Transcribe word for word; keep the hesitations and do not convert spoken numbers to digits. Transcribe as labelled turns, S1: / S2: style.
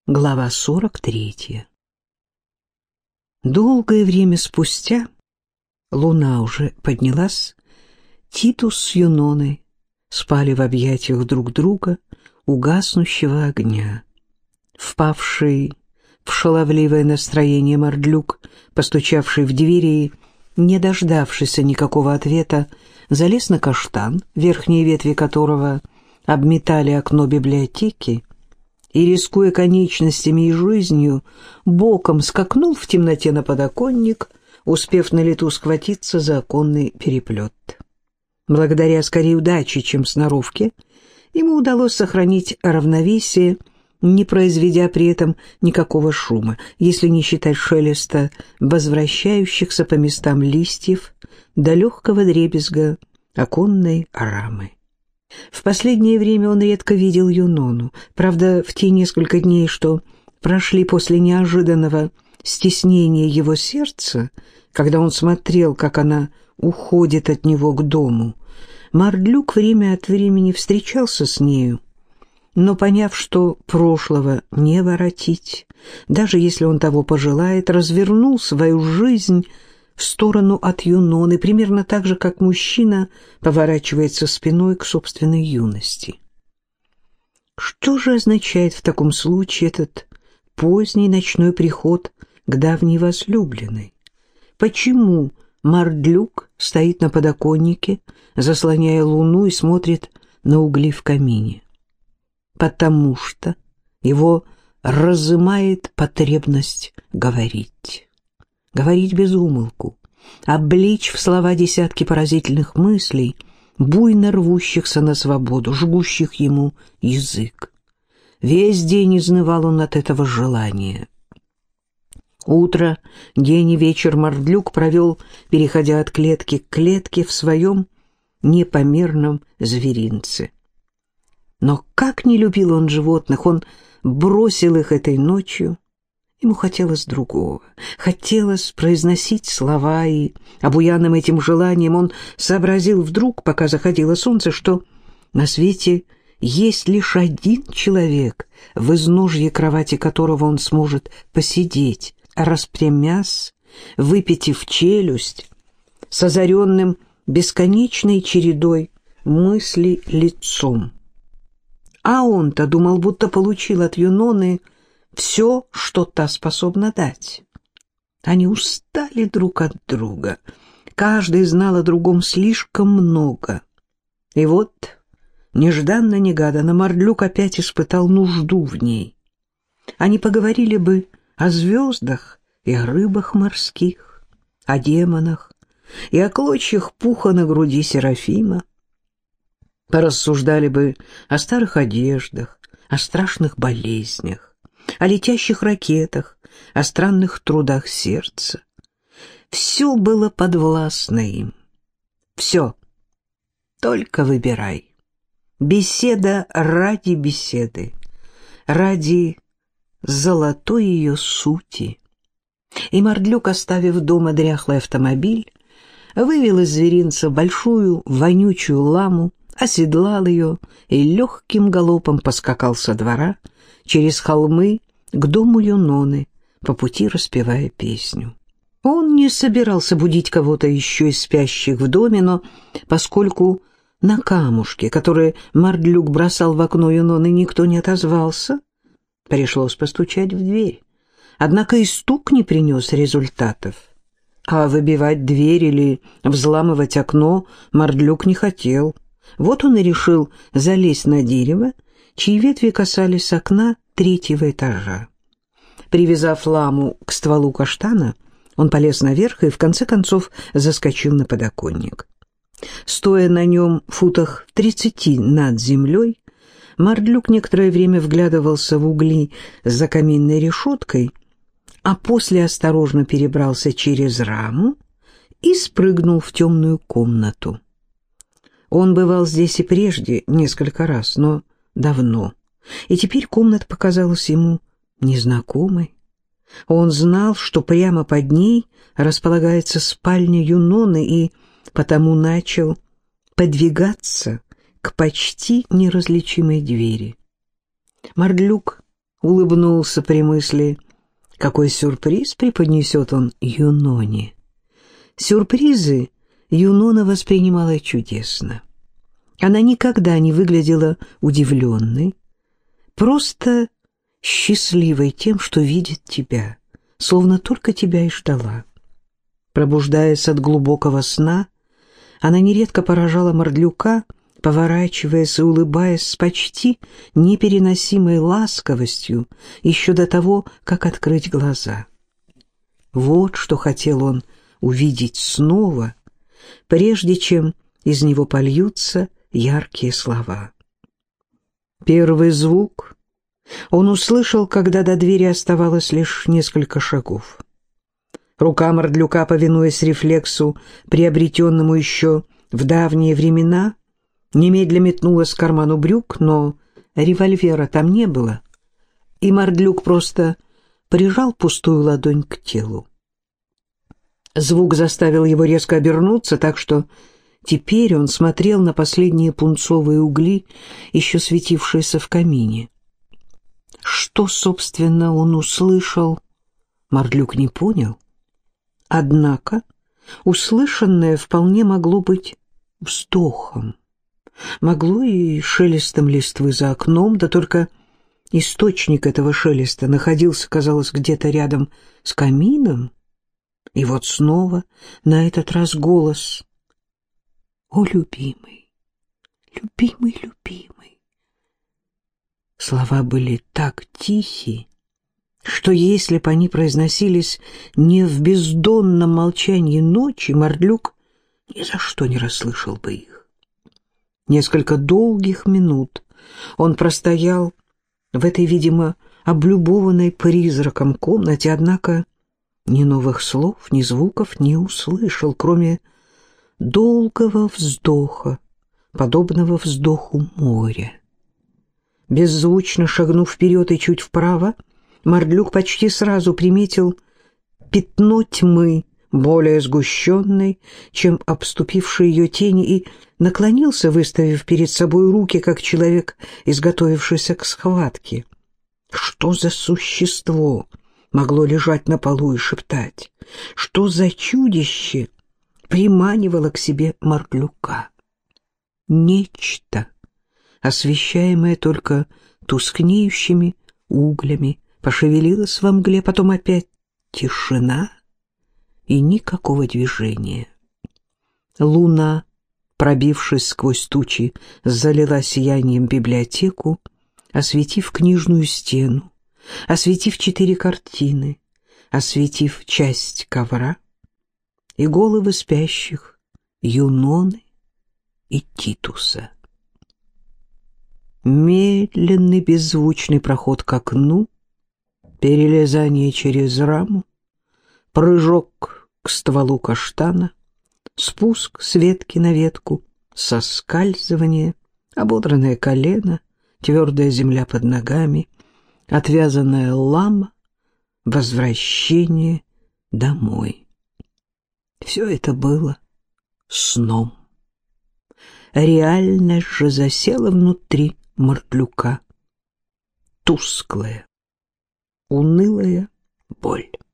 S1: Глава сорок третья. Долгое время спустя, луна уже поднялась, Титус с Юноной спали в объятиях друг друга у гаснущего огня. Впавший в шаловливое настроение Мардлюк, постучавший в двери и, не дождавшийся никакого ответа, залез на каштан, верхние ветви которого обметали окно библиотеки, и, рискуя конечностями и жизнью, боком скакнул в темноте на подоконник, успев на лету схватиться за оконный переплет. Благодаря скорее удаче, чем сноровке, ему удалось сохранить равновесие, не произведя при этом никакого шума, если не считать шелеста возвращающихся по местам листьев до легкого дребезга оконной рамы. В последнее время он редко видел Юнону. Правда, в те несколько дней, что прошли после неожиданного стеснения его сердца, когда он смотрел, как она уходит от него к дому, Мардлюк время от времени встречался с нею, но, поняв, что прошлого не воротить, даже если он того пожелает, развернул свою жизнь в сторону от Юноны, примерно так же, как мужчина поворачивается спиной к собственной юности. Что же означает в таком случае этот поздний ночной приход к давней возлюбленной? Почему Мардлюк стоит на подоконнике, заслоняя луну, и смотрит на угли в камине? Потому что его разымает потребность говорить. Говорить без умолку, облечь в слова десятки поразительных мыслей, буйно рвущихся на свободу, жгущих ему язык. Весь день изнывал он от этого желания. Утро, день и вечер Мардлюк провел, переходя от клетки к клетке в своем непомерном зверинце. Но как не любил он животных, он бросил их этой ночью. Ему хотелось другого, хотелось произносить слова, и, обуянным этим желанием, он сообразил вдруг, пока заходило солнце, что на свете есть лишь один человек, в изножье кровати которого он сможет посидеть, распрямясь, выпятив челюсть, с озаренным бесконечной чередой мыслей лицом. А он-то думал, будто получил от Юноны все, что та способна дать. Они устали друг от друга. Каждый знал о другом слишком много. И вот, нежданно-негаданно, Мардлюк опять испытал нужду в ней. Они поговорили бы о звездах и о рыбах морских, о демонах и о клочьях пуха на груди Серафима. Порассуждали бы о старых одеждах, о страшных болезнях, о летящих ракетах, о странных трудах сердца. Все было подвластно им. Все. Только выбирай. Беседа ради беседы, ради золотой ее сути. И Мардлюк, оставив дома дряхлый автомобиль, вывел из зверинца большую вонючую ламу, оседлал ее и легким галопом поскакал со двора через холмы к дому Юноны, по пути распевая песню. Он не собирался будить кого-то еще из спящих в доме, но поскольку на камушки, которые Мардлюк бросал в окно Юноны, никто не отозвался, пришлось постучать в дверь. Однако и стук не принес результатов. А выбивать дверь или взламывать окно Мардлюк не хотел. Вот он и решил залезть на дерево, чьи ветви касались окна третьего этажа. Привязав ламу к стволу каштана, он полез наверх и в конце концов заскочил на подоконник. Стоя на нем в футах тридцати над землей, Мардлюк некоторое время вглядывался в угли за каминной решеткой, а после осторожно перебрался через раму и спрыгнул в темную комнату. Он бывал здесь и прежде несколько раз, но давно, и теперь комната показалась ему незнакомой. Он знал, что прямо под ней располагается спальня Юноны, и потому начал подвигаться к почти неразличимой двери. Мардлюк улыбнулся при мысли, какой сюрприз преподнесет он Юноне. Сюрпризы Юнона воспринимала чудесно. Она никогда не выглядела удивленной, просто счастливой тем, что видит тебя, словно только тебя и ждала. Пробуждаясь от глубокого сна, она нередко поражала Мордлюка, поворачиваясь и улыбаясь с почти непереносимой ласковостью еще до того, как открыть глаза. Вот что хотел он увидеть снова, прежде чем из него польются яркие слова. Первый звук он услышал, когда до двери оставалось лишь несколько шагов. Рука Мордлюка, повинуясь рефлексу, приобретенному еще в давние времена, немедля метнулась к карману брюк, но револьвера там не было, и Мордлюк просто прижал пустую ладонь к телу. Звук заставил его резко обернуться, так что теперь он смотрел на последние пунцовые угли, еще светившиеся в камине. Что, собственно, он услышал, Мордлюк не понял. Однако услышанное вполне могло быть вздохом, могло и шелестом листвы за окном, да только источник этого шелеста находился, казалось, где-то рядом с камином. И вот снова на этот раз голос: «О, любимый, любимый, любимый!» Слова были так тихи, что если бы они произносились не в бездонном молчании ночи, Мордлюк ни за что не расслышал бы их. Несколько долгих минут он простоял в этой, видимо, облюбованной призраком комнате, однако ни новых слов, ни звуков не услышал, кроме долгого вздоха, подобного вздоху моря. Беззвучно шагнув вперед и чуть вправо, Мордлюк почти сразу приметил пятно тьмы, более сгущенной, чем обступившие ее тени, и наклонился, выставив перед собой руки, как человек, изготовившийся к схватке. Что за существо могло лежать на полу и шептать? Что за чудище приманивало к себе Мордлюка? Нечто, освещаемое только тускнеющими углями, пошевелилось во мгле, потом опять тишина и никакого движения. Луна, пробившись сквозь тучи, залила сиянием библиотеку, осветив книжную стену, осветив четыре картины, осветив часть ковра и головы спящих Юноны и Титуса. Медленный беззвучный проход к окну, перелезание через раму, прыжок к стволу каштана, спуск с ветки на ветку, соскальзывание, ободранное колено, твердая земля под ногами, отвязанная лама, возвращение домой. Все это было сном. Реальность же засела внутри Мордлюка. Тусклая, унылая боль.